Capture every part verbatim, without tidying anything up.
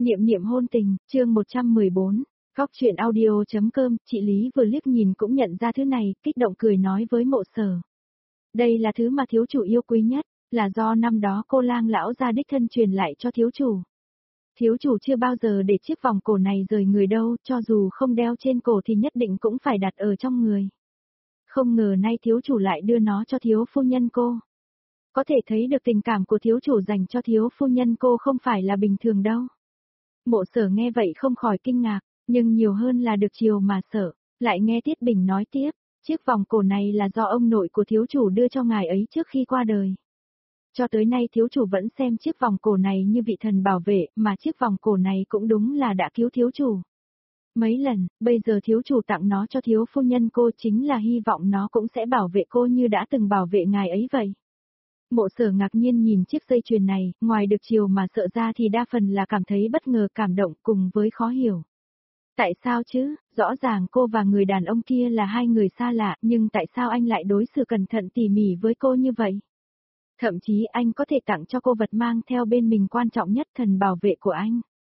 Niệm niệm hôn tình, chương một trăm mười bốn, Góc truyện audio.com, chị Lý vừa liếc nhìn cũng nhận ra thứ này, kích động cười nói với Mộ Sở. Đây là thứ mà thiếu chủ yêu quý nhất, là do năm đó cô lang lão gia đích thân truyền lại cho thiếu chủ. Thiếu chủ chưa bao giờ để chiếc vòng cổ này rời người đâu, cho dù không đeo trên cổ thì nhất định cũng phải đặt ở trong người. Không ngờ nay thiếu chủ lại đưa nó cho thiếu phu nhân cô. Có thể thấy được tình cảm của thiếu chủ dành cho thiếu phu nhân cô không phải là bình thường đâu. Mộ Sở nghe vậy không khỏi kinh ngạc, nhưng nhiều hơn là được chiều mà sợ, lại nghe Tiết Bình nói tiếp, chiếc vòng cổ này là do ông nội của thiếu chủ đưa cho ngài ấy trước khi qua đời. Cho tới nay thiếu chủ vẫn xem chiếc vòng cổ này như vị thần bảo vệ, mà chiếc vòng cổ này cũng đúng là đã cứu thiếu chủ. Mấy lần, bây giờ thiếu chủ tặng nó cho thiếu phu nhân cô chính là hy vọng nó cũng sẽ bảo vệ cô như đã từng bảo vệ ngài ấy vậy. Mộ Sở ngạc nhiên nhìn chiếc dây chuyền này, ngoài được chiều mà sợ ra thì đa phần là cảm thấy bất ngờ, cảm động cùng với khó hiểu. Tại sao chứ, rõ ràng cô và người đàn ông kia là hai người xa lạ, nhưng tại sao anh lại đối xử cẩn thận tỉ mỉ với cô như vậy? Thậm chí anh có thể tặng cho cô vật mang theo bên mình quan trọng nhất, thần bảo vệ của anh.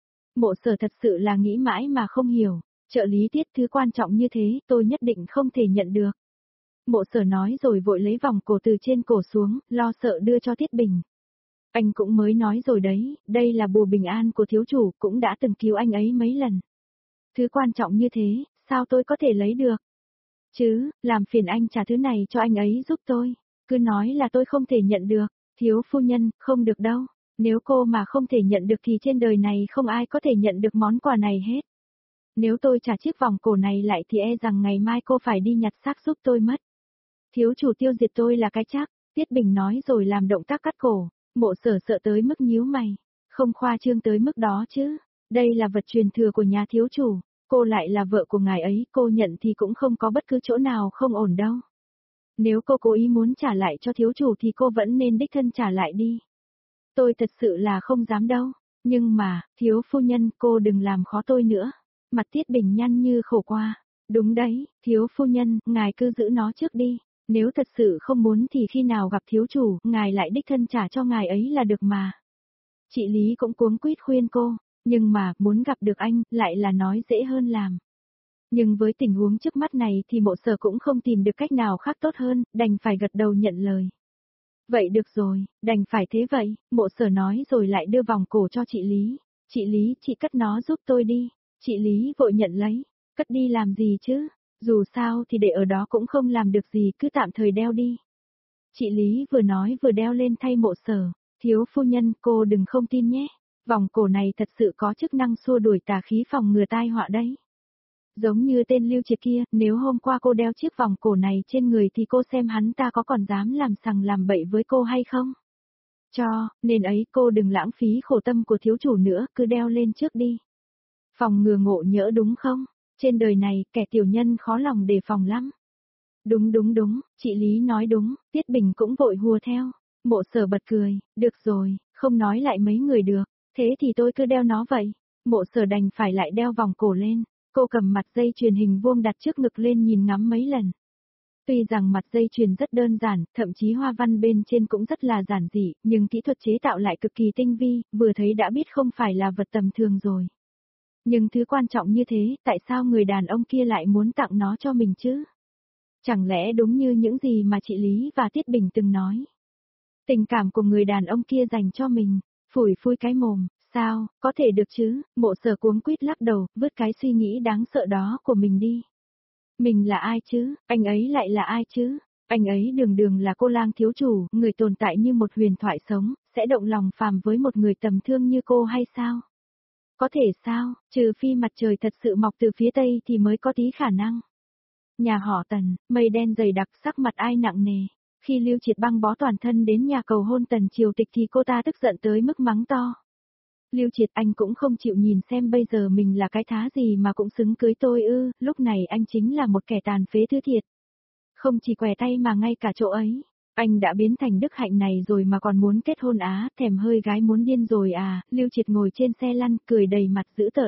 Mộ Sở thật sự là nghĩ mãi mà không hiểu, trợ lý Tiết, thứ quan trọng như thế tôi nhất định không thể nhận được. Mộ Sở nói rồi vội lấy vòng cổ từ trên cổ xuống, lo sợ đưa cho Tiết Bình. Anh cũng mới nói rồi đấy, đây là bùa bình an của thiếu chủ, cũng đã từng cứu anh ấy mấy lần. Thứ quan trọng như thế, sao tôi có thể lấy được? Chứ, làm phiền anh trả thứ này cho anh ấy giúp tôi. Cứ nói là tôi không thể nhận được, thiếu phu nhân, không được đâu. Nếu cô mà không thể nhận được thì trên đời này không ai có thể nhận được món quà này hết. Nếu tôi trả chiếc vòng cổ này lại thì e rằng ngày mai cô phải đi nhặt xác giúp tôi mất. Thiếu chủ tiêu diệt tôi là cái chắc, Tiết Bình nói rồi làm động tác cắt cổ. Mộ Sở sợ tới mức nhíu mày, không khoa trương tới mức đó chứ, đây là vật truyền thừa của nhà thiếu chủ, cô lại là vợ của ngài ấy, cô nhận thì cũng không có bất cứ chỗ nào không ổn đâu. Nếu cô cố ý muốn trả lại cho thiếu chủ thì cô vẫn nên đích thân trả lại đi. Tôi thật sự là không dám đâu, nhưng mà, thiếu phu nhân, cô đừng làm khó tôi nữa. Mặt Tiết Bình nhăn như khổ qua, đúng đấy, thiếu phu nhân, ngài cứ giữ nó trước đi. Nếu thật sự không muốn thì khi nào gặp thiếu chủ, ngài lại đích thân trả cho ngài ấy là được mà. Chị Lý cũng cuống quýt khuyên cô, nhưng mà, muốn gặp được anh, lại là nói dễ hơn làm. Nhưng với tình huống trước mắt này thì Mộ Sở cũng không tìm được cách nào khác tốt hơn, đành phải gật đầu nhận lời. Vậy được rồi, đành phải thế vậy, Mộ Sở nói rồi lại đưa vòng cổ cho chị Lý. Chị Lý, chị cất nó giúp tôi đi. Chị Lý vội nhận lấy, cất đi làm gì chứ? Dù sao thì để ở đó cũng không làm được gì, cứ tạm thời đeo đi. Chị Lý vừa nói vừa đeo lên thay Mộ Sở, thiếu phu nhân, cô đừng không tin nhé. Vòng cổ này thật sự có chức năng xua đuổi tà khí, phòng ngừa tai họa đấy. Giống như tên Lưu Triệt kia, nếu hôm qua cô đeo chiếc vòng cổ này trên người thì cô xem hắn ta có còn dám làm sằng làm bậy với cô hay không? Cho, nên ấy cô đừng lãng phí khổ tâm của thiếu chủ nữa, cứ đeo lên trước đi. Phòng ngừa ngộ nhỡ đúng không? Trên đời này, kẻ tiểu nhân khó lòng đề phòng lắm. Đúng đúng đúng, chị Lý nói đúng, Tiết Bình cũng vội hùa theo. Mộ Sở bật cười, được rồi, không nói lại mấy người được, thế thì tôi cứ đeo nó vậy. Mộ Sở đành phải lại đeo vòng cổ lên, cô cầm mặt dây chuyền hình vuông đặt trước ngực lên nhìn ngắm mấy lần. Tuy rằng mặt dây chuyền rất đơn giản, thậm chí hoa văn bên trên cũng rất là giản dị, nhưng kỹ thuật chế tạo lại cực kỳ tinh vi, vừa thấy đã biết không phải là vật tầm thường rồi. Nhưng thứ quan trọng như thế, tại sao người đàn ông kia lại muốn tặng nó cho mình chứ? Chẳng lẽ đúng như những gì mà chị Lý và Tiết Bình từng nói? Tình cảm của người đàn ông kia dành cho mình, phủi phui cái mồm, sao, có thể được chứ? Mộ Sở cuống quýt lắc đầu, vứt cái suy nghĩ đáng sợ đó của mình đi. Mình là ai chứ, anh ấy lại là ai chứ? Anh ấy đường đường là cô lang thiếu chủ, người tồn tại như một huyền thoại sống, sẽ động lòng phàm với một người tầm thương như cô hay sao? Có thể sao, trừ phi mặt trời thật sự mọc từ phía tây thì mới có tí khả năng. Nhà họ Tần, mây đen dày đặc, sắc mặt ai nặng nề. Khi Lưu Triệt băng bó toàn thân đến nhà cầu hôn Tần Triều Tịch thì cô ta tức giận tới mức mắng to. Lưu Triệt, anh cũng không chịu nhìn xem bây giờ mình là cái thá gì mà cũng xứng cưới tôi ư? Lúc này anh chính là một kẻ tàn phế thứ thiệt. Không chỉ què tay mà ngay cả chỗ ấy. Anh đã biến thành đức hạnh này rồi mà còn muốn kết hôn á, thèm hơi gái muốn điên rồi à? Lưu Triệt ngồi trên xe lăn, cười đầy mặt dữ tợn.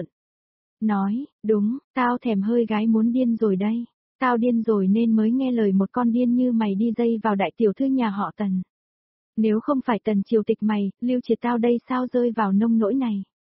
Nói, đúng, tao thèm hơi gái muốn điên rồi đây. Tao điên rồi nên mới nghe lời một con điên như mày đi dây vào đại tiểu thư nhà họ Tần. Nếu không phải Tần Triều Tịch mày, Lưu Triệt tao đây sao rơi vào nông nỗi này.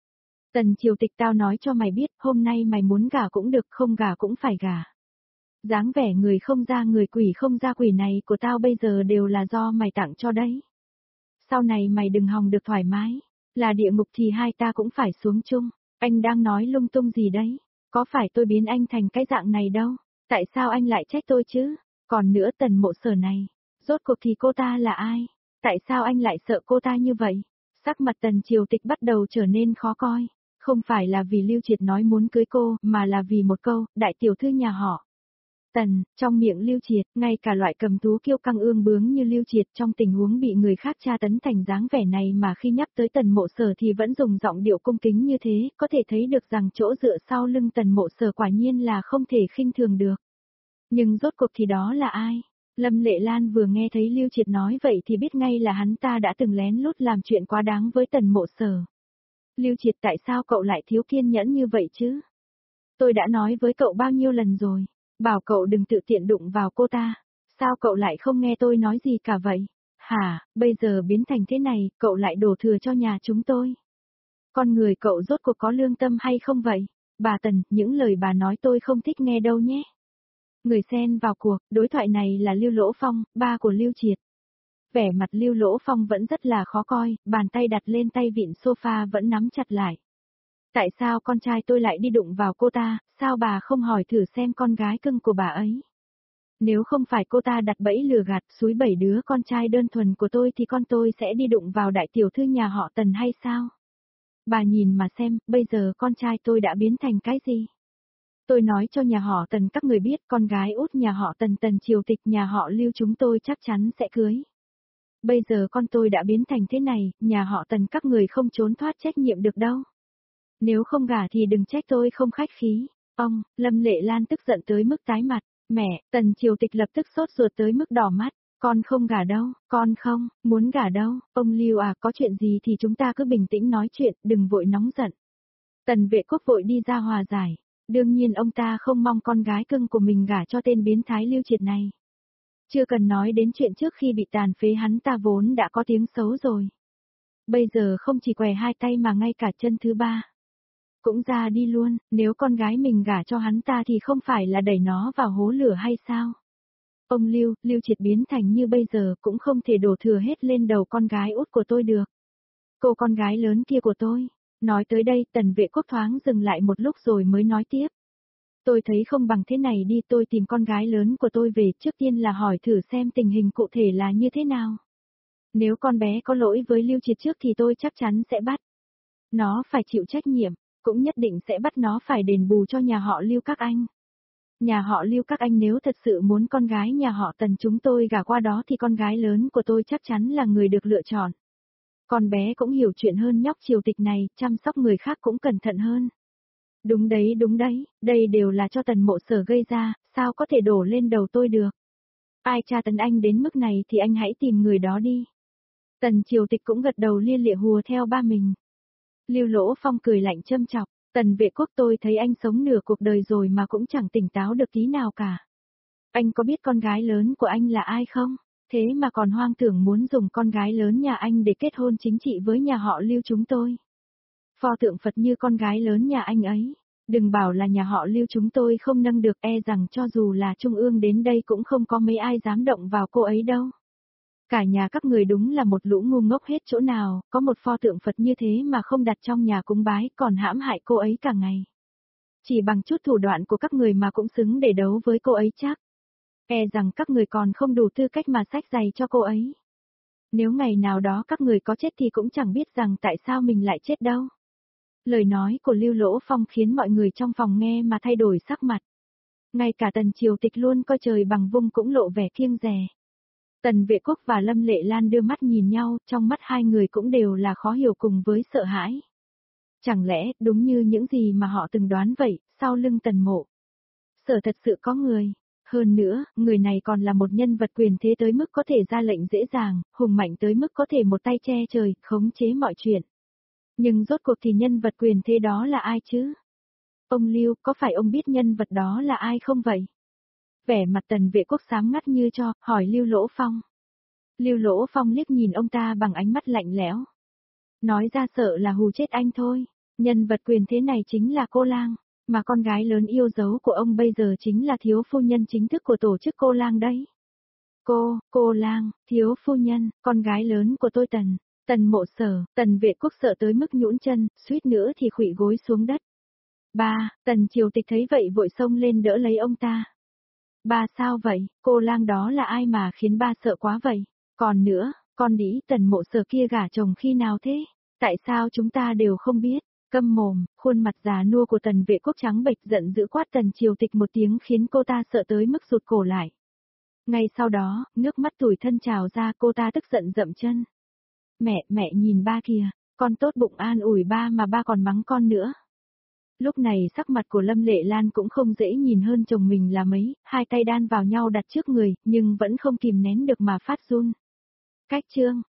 Tần Triều Tịch tao nói cho mày biết, hôm nay mày muốn gả cũng được, không gả cũng phải gả. Dáng vẻ người không ra người quỷ không ra quỷ này của tao bây giờ đều là do mày tặng cho đấy. Sau này mày đừng hòng được thoải mái, là địa ngục thì hai ta cũng phải xuống chung. Anh đang nói lung tung gì đấy, có phải tôi biến anh thành cái dạng này đâu, tại sao anh lại trách tôi chứ? Còn nữa Tần Mộ Sở này, rốt cuộc thì cô ta là ai? Tại sao anh lại sợ cô ta như vậy? Sắc mặt Tần Triều Tịch bắt đầu trở nên khó coi, không phải là vì Lưu Triệt nói muốn cưới cô, mà là vì một câu, đại tiểu thư nhà họ. Tần, trong miệng Lưu Triệt, ngay cả loại cầm thú kiêu căng ương bướng như Lưu Triệt trong tình huống bị người khác tra tấn thành dáng vẻ này mà khi nhắc tới Tần Mộ Sở thì vẫn dùng giọng điệu cung kính như thế, có thể thấy được rằng chỗ dựa sau lưng Tần Mộ Sở quả nhiên là không thể khinh thường được. Nhưng rốt cuộc thì đó là ai? Lâm Lệ Lan vừa nghe thấy Lưu Triệt nói vậy thì biết ngay là hắn ta đã từng lén lút làm chuyện quá đáng với Tần Mộ Sở. Lưu Triệt, tại sao cậu lại thiếu kiên nhẫn như vậy chứ? Tôi đã nói với cậu bao nhiêu lần rồi, bảo cậu đừng tự tiện đụng vào cô ta, sao cậu lại không nghe tôi nói gì cả vậy? Hả, bây giờ biến thành thế này, cậu lại đổ thừa cho nhà chúng tôi. Con người cậu rốt cuộc có lương tâm hay không vậy? Bà Tần, những lời bà nói tôi không thích nghe đâu nhé. Người xen vào cuộc, đối thoại này là Lưu Lỗ Phong, ba của Lưu Triệt. Vẻ mặt Lưu Lỗ Phong vẫn rất là khó coi, bàn tay đặt lên tay vịn sofa vẫn nắm chặt lại. Tại sao con trai tôi lại đi đụng vào cô ta, sao bà không hỏi thử xem con gái cưng của bà ấy? Nếu không phải cô ta đặt bẫy lừa gạt xúi bảy đứa con trai đơn thuần của tôi thì con tôi sẽ đi đụng vào đại tiểu thư nhà họ Tần hay sao? Bà nhìn mà xem, bây giờ con trai tôi đã biến thành cái gì? Tôi nói cho nhà họ Tần các người biết con gái út nhà họ Tần Tần Triều Tịch nhà họ Lưu chúng tôi chắc chắn sẽ cưới. Bây giờ con tôi đã biến thành thế này, nhà họ Tần các người không trốn thoát trách nhiệm được đâu. Nếu không gả thì đừng trách tôi không khách khí. Ông, Lâm Lệ Lan tức giận tới mức tái mặt. Mẹ, Tần Triều Tịch lập tức sốt ruột tới mức đỏ mắt. Con không gả đâu, con không, muốn gả đâu. Ông Lưu à, có chuyện gì thì chúng ta cứ bình tĩnh nói chuyện, đừng vội nóng giận. Tần Vệ Quốc vội đi ra hòa giải. Đương nhiên ông ta không mong con gái cưng của mình gả cho tên biến thái Lưu Triệt này. Chưa cần nói đến chuyện trước khi bị tàn phế hắn ta vốn đã có tiếng xấu rồi. Bây giờ không chỉ què hai tay mà ngay cả chân thứ ba. Cũng ra đi luôn, nếu con gái mình gả cho hắn ta thì không phải là đẩy nó vào hố lửa hay sao? Ông Lưu, Lưu Triệt biến thành như bây giờ cũng không thể đổ thừa hết lên đầu con gái út của tôi được. Cô con gái lớn kia của tôi. Nói tới đây Tần Vệ Quốc thoáng dừng lại một lúc rồi mới nói tiếp. Tôi thấy không bằng thế này đi, tôi tìm con gái lớn của tôi về, trước tiên là hỏi thử xem tình hình cụ thể là như thế nào. Nếu con bé có lỗi với Lưu Triệt trước thì tôi chắc chắn sẽ bắt. Nó phải chịu trách nhiệm, cũng nhất định sẽ bắt nó phải đền bù cho nhà họ Lưu các anh. Nhà họ Lưu các anh nếu thật sự muốn con gái nhà họ Tần chúng tôi gả qua đó thì con gái lớn của tôi chắc chắn là người được lựa chọn. Con bé cũng hiểu chuyện hơn nhóc Triều Tịch này, chăm sóc người khác cũng cẩn thận hơn. Đúng đấy đúng đấy, đây đều là cho Tần Mộ Sở gây ra, sao có thể đổ lên đầu tôi được. Ai tra tấn anh đến mức này thì anh hãy tìm người đó đi. Tần Triều Tịch cũng gật đầu lia lịa hùa theo ba mình. Lưu Lỗ Phong cười lạnh châm chọc, Tần Vệ Quốc tôi thấy anh sống nửa cuộc đời rồi mà cũng chẳng tỉnh táo được tí nào cả. Anh có biết con gái lớn của anh là ai không? Thế mà còn hoang tưởng muốn dùng con gái lớn nhà anh để kết hôn chính trị với nhà họ Lưu chúng tôi. Pho tượng Phật như con gái lớn nhà anh ấy, đừng bảo là nhà họ Lưu chúng tôi không nâng được, e rằng cho dù là Trung ương đến đây cũng không có mấy ai dám động vào cô ấy đâu. Cả nhà các người đúng là một lũ ngu ngốc hết chỗ nào, có một pho tượng Phật như thế mà không đặt trong nhà cúng bái còn hãm hại cô ấy cả ngày. Chỉ bằng chút thủ đoạn của các người mà cũng xứng để đấu với cô ấy chắc. E rằng các người còn không đủ tư cách mà xách giày cho cô ấy. Nếu ngày nào đó các người có chết thì cũng chẳng biết rằng tại sao mình lại chết đâu. Lời nói của Lưu Lỗ Phong khiến mọi người trong phòng nghe mà thay đổi sắc mặt. Ngay cả Tần Triều Tịch luôn coi trời bằng vung cũng lộ vẻ kiêng dè. Tần Vệ Quốc và Lâm Lệ Lan đưa mắt nhìn nhau, trong mắt hai người cũng đều là khó hiểu cùng với sợ hãi. Chẳng lẽ, đúng như những gì mà họ từng đoán vậy, sau lưng Tần Mộ Sở thật sự có người. Hơn nữa, người này còn là một nhân vật quyền thế tới mức có thể ra lệnh dễ dàng, hùng mạnh tới mức có thể một tay che trời, khống chế mọi chuyện. Nhưng rốt cuộc thì nhân vật quyền thế đó là ai chứ? Ông Lưu, có phải ông biết nhân vật đó là ai không vậy? Vẻ mặt Tần Vệ Quốc xám ngắt như cho, hỏi Lưu Lỗ Phong. Lưu Lỗ Phong liếc nhìn ông ta bằng ánh mắt lạnh lẽo. Nói ra sợ là hù chết anh thôi. Nhân vật quyền thế này chính là cô lang, mà con gái lớn yêu dấu của ông bây giờ chính là thiếu phu nhân chính thức của tổ chức cô lang đấy. Cô, cô lang, thiếu phu nhân, con gái lớn của tôi Tần, Tần Mộ Sở, Tần Vệ Quốc sợ tới mức nhũn chân, suýt nữa thì khuỵu gối xuống đất. Ba, Tần Triều Tịch thấy vậy vội xông lên đỡ lấy ông ta. Ba sao vậy, cô lang đó là ai mà khiến ba sợ quá vậy? Còn nữa, con đĩ Tần Mộ Sở kia gả chồng khi nào thế? Tại sao chúng ta đều không biết? Câm mồm, khuôn mặt già nua của Tần Vệ Quốc trắng bệch giận dữ quát Tần Triều Tịch một tiếng khiến cô ta sợ tới mức rụt cổ lại. Ngay sau đó, nước mắt tủi thân trào ra, cô ta tức giận dậm chân. Mẹ, mẹ nhìn ba kìa, con tốt bụng an ủi ba mà ba còn mắng con nữa. Lúc này sắc mặt của Lâm Lệ Lan cũng không dễ nhìn hơn chồng mình là mấy, hai tay đan vào nhau đặt trước người, nhưng vẫn không kìm nén được mà phát run. Cách chương